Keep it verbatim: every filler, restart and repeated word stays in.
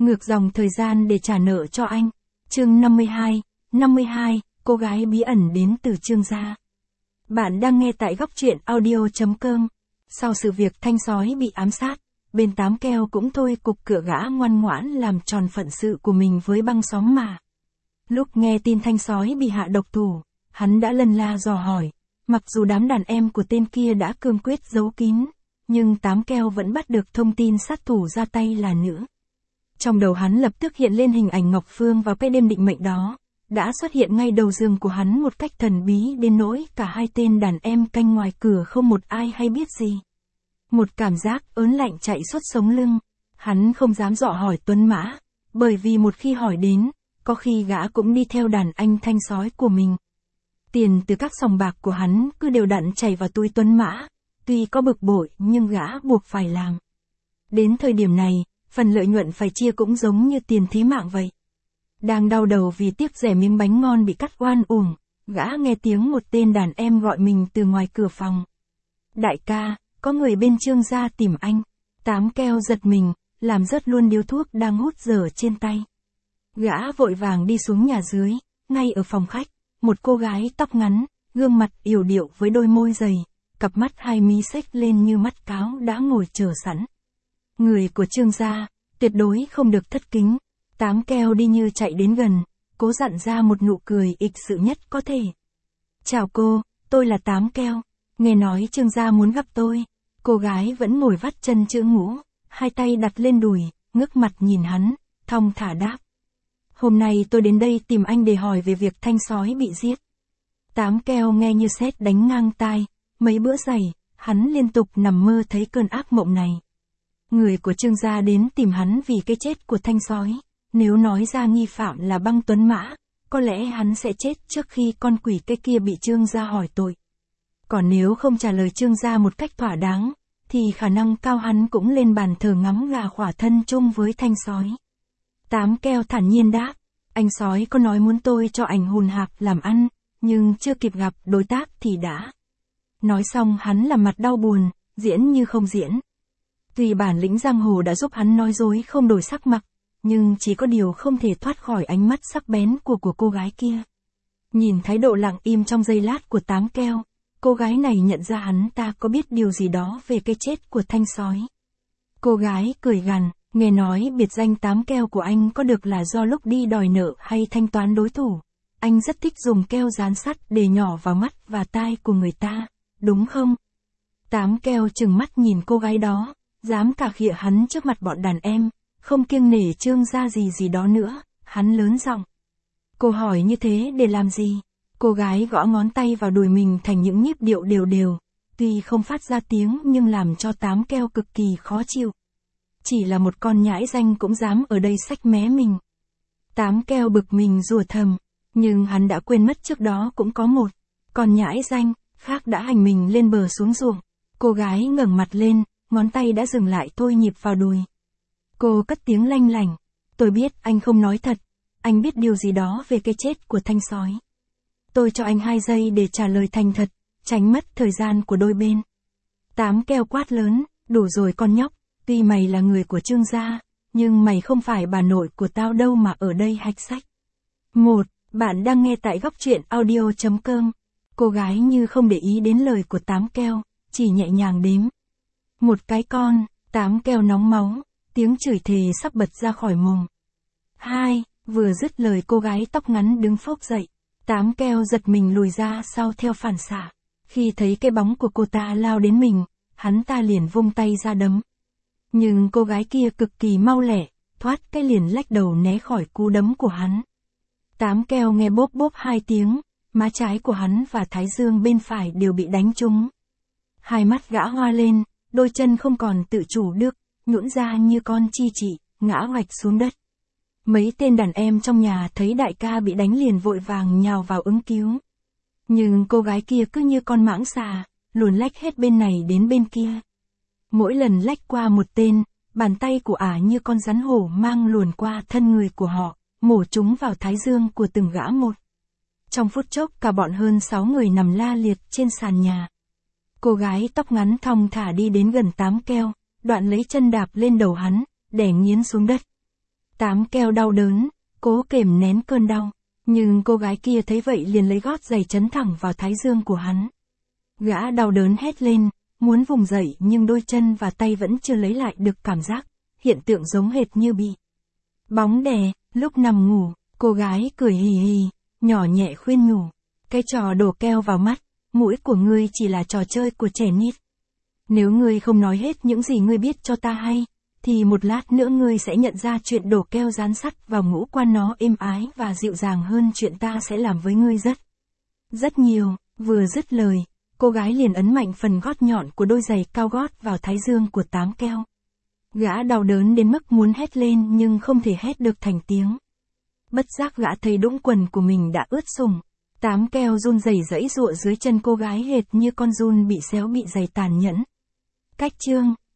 ngược dòng thời gian để trả nợ cho anh. Chương năm mươi hai, năm mươi hai, cô gái bí ẩn đến từ Trương gia. Bạn đang nghe tại góc truyện audio chấm com. Sau sự việc Thanh Sói bị ám sát, bên Tám Keo cũng thôi cục cửa gã ngoan ngoãn làm tròn phận sự của mình với băng xóm mà. Lúc nghe tin Thanh Sói bị hạ độc thủ, hắn đã lần la dò hỏi, mặc dù đám đàn em của tên kia đã cương quyết giấu kín, nhưng Tám Keo vẫn bắt được thông tin sát thủ ra tay là nữ. Trong đầu hắn lập tức hiện lên hình ảnh Ngọc Phương vào cái đêm định mệnh đó, đã xuất hiện ngay đầu giường của hắn một cách thần bí đến nỗi cả hai tên đàn em canh ngoài cửa không một ai hay biết gì. Một cảm giác ớn lạnh chạy suốt sống lưng, hắn không dám dò hỏi Tuấn Mã, bởi vì một khi hỏi đến, có khi gã cũng đi theo đàn anh Thanh Sói của mình. Tiền từ các sòng bạc của hắn cứ đều đặn chảy vào túi Tuấn Mã, tuy có bực bội nhưng gã buộc phải làm. Đến thời điểm này, phần lợi nhuận phải chia cũng giống như tiền thí mạng vậy. Đang đau đầu vì tiếc rẻ miếng bánh ngon bị cắt oan uổng, gã nghe tiếng một tên đàn em gọi mình từ ngoài cửa phòng. Đại ca, có người bên Trương gia tìm anh. Tám Keo giật mình, làm rớt luôn điếu thuốc đang hút dở trên tay. Gã vội vàng đi xuống nhà dưới, ngay ở phòng khách, một cô gái tóc ngắn, gương mặt yểu điệu với đôi môi dày, cặp mắt hai mí xếch lên như mắt cáo đã ngồi chờ sẵn. Người của Trương gia, tuyệt đối không được thất kính. Tám Keo đi như chạy đến gần, cố dặn ra một nụ cười ịch sự nhất có thể. Chào cô, tôi là Tám Keo, nghe nói Trương gia muốn gặp tôi. Cô gái vẫn ngồi vắt chân chữ ngũ, hai tay đặt lên đùi, ngước mặt nhìn hắn, thong thả đáp. Hôm nay tôi đến đây tìm anh để hỏi về việc Thanh Sói bị giết. Tám Keo nghe như sét đánh ngang tai, mấy bữa giày, hắn liên tục nằm mơ thấy cơn ác mộng này. Người của Trương gia đến tìm hắn vì cái chết của Thanh Sói, nếu nói ra nghi phạm là Băng Tuấn Mã, có lẽ hắn sẽ chết trước khi con quỷ cái kia bị Trương gia hỏi tội. Còn nếu không trả lời Trương gia một cách thỏa đáng, thì khả năng cao hắn cũng lên bàn thờ ngắm gà khỏa thân chung với Thanh Sói. Tám Keo thản nhiên đáp, anh Sói có nói muốn tôi cho ảnh hùn hạc làm ăn, nhưng chưa kịp gặp đối tác thì đã. Nói xong hắn làm mặt đau buồn, diễn như không diễn. Tuy bản lĩnh giang hồ đã giúp hắn nói dối không đổi sắc mặt, nhưng chỉ có điều không thể thoát khỏi ánh mắt sắc bén của của cô gái kia. Nhìn thái độ lặng im trong giây lát của Tám Keo, cô gái này nhận ra hắn ta có biết điều gì đó về cái chết của Thanh Sói. Cô gái cười gằn, nghe nói biệt danh Tám Keo của anh có được là do lúc đi đòi nợ hay thanh toán đối thủ. Anh rất thích dùng keo dán sắt để nhỏ vào mắt và tai của người ta, đúng không? Tám Keo trừng mắt nhìn cô gái đó, dám cà khịa hắn trước mặt bọn đàn em, không kiêng nể Trương gia gì gì đó nữa, hắn lớn giọng. Cô hỏi như thế để làm gì? Cô gái gõ ngón tay vào đùi mình thành những nhíp điệu đều đều, tuy không phát ra tiếng nhưng làm cho Tám Keo cực kỳ khó chịu. Chỉ là một con nhãi danh cũng dám ở đây xách mé mình. Tám Keo bực mình rủa thầm, nhưng hắn đã quên mất trước đó cũng có một con nhãi danh khác đã hành mình lên bờ xuống ruộng. Cô gái ngẩng mặt lên, ngón tay đã dừng lại thôi nhịp vào đùi. Cô cất tiếng lanh lảnh, tôi biết anh không nói thật, anh biết điều gì đó về cái chết của Thanh Sói. Tôi cho anh hai giây để trả lời thành thật, tránh mất thời gian của đôi bên. Tám Keo quát lớn, đủ rồi con nhóc, tuy mày là người của Trương gia, nhưng mày không phải bà nội của tao đâu mà ở đây hạch sách. Một, bạn đang nghe tại góc truyện audio chấm com. Cô gái như không để ý đến lời của Tám Keo, chỉ nhẹ nhàng đếm. Một cái con, Tám Keo nóng máu, tiếng chửi thề sắp bật ra khỏi mồm. Hai, vừa dứt lời cô gái tóc ngắn đứng phốc dậy. Tám Keo giật mình lùi ra sau theo phản xạ. Khi thấy cái bóng của cô ta lao đến mình, hắn ta liền vung tay ra đấm. Nhưng cô gái kia cực kỳ mau lẹ, thoát cái liền lách đầu né khỏi cú đấm của hắn. Tám Keo nghe bốp bốp hai tiếng, má trái của hắn và thái dương bên phải đều bị đánh trúng. Hai mắt gã hoa lên, đôi chân không còn tự chủ được, nhũn ra như con chi chỉ, ngã hoạch xuống đất. Mấy tên đàn em trong nhà thấy đại ca bị đánh liền vội vàng nhào vào ứng cứu. Nhưng cô gái kia cứ như con mãng xà, luồn lách hết bên này đến bên kia. Mỗi lần lách qua một tên, bàn tay của ả như con rắn hổ mang luồn qua thân người của họ, mổ chúng vào thái dương của từng gã một. Trong phút chốc cả bọn hơn sáu người nằm la liệt trên sàn nhà. Cô gái tóc ngắn thong thả đi đến gần Tám Keo, đoạn lấy chân đạp lên đầu hắn, đè nghiến xuống đất. Tám keo đau đớn, cố kềm nén cơn đau. Nhưng cô gái kia thấy vậy liền lấy gót giày chấn thẳng vào thái dương của hắn. Gã đau đớn hét lên, muốn vùng dậy nhưng đôi chân và tay vẫn chưa lấy lại được cảm giác, hiện tượng giống hệt như bị bóng đè. Lúc nằm ngủ, cô gái cười hì hì, nhỏ nhẹ khuyên nhủ. Cái trò đổ keo vào mắt, mũi của ngươi chỉ là trò chơi của trẻ nít. Nếu ngươi không nói hết những gì ngươi biết cho ta hay, thì một lát nữa ngươi sẽ nhận ra chuyện đổ keo dán sắt vào ngũ quan nó êm ái và dịu dàng hơn chuyện ta sẽ làm với ngươi rất, rất nhiều. Vừa dứt lời, cô gái liền ấn mạnh phần gót nhọn của đôi giày cao gót vào thái dương của Tám keo. Gã đau đớn đến mức muốn hét lên nhưng không thể hét được thành tiếng. Bất giác gã thấy đũng quần của mình đã ướt sũng. Tám keo run rẩy giãy giụa dưới chân cô gái hệt như con giun bị xéo bị giày tàn nhẫn. Cách chương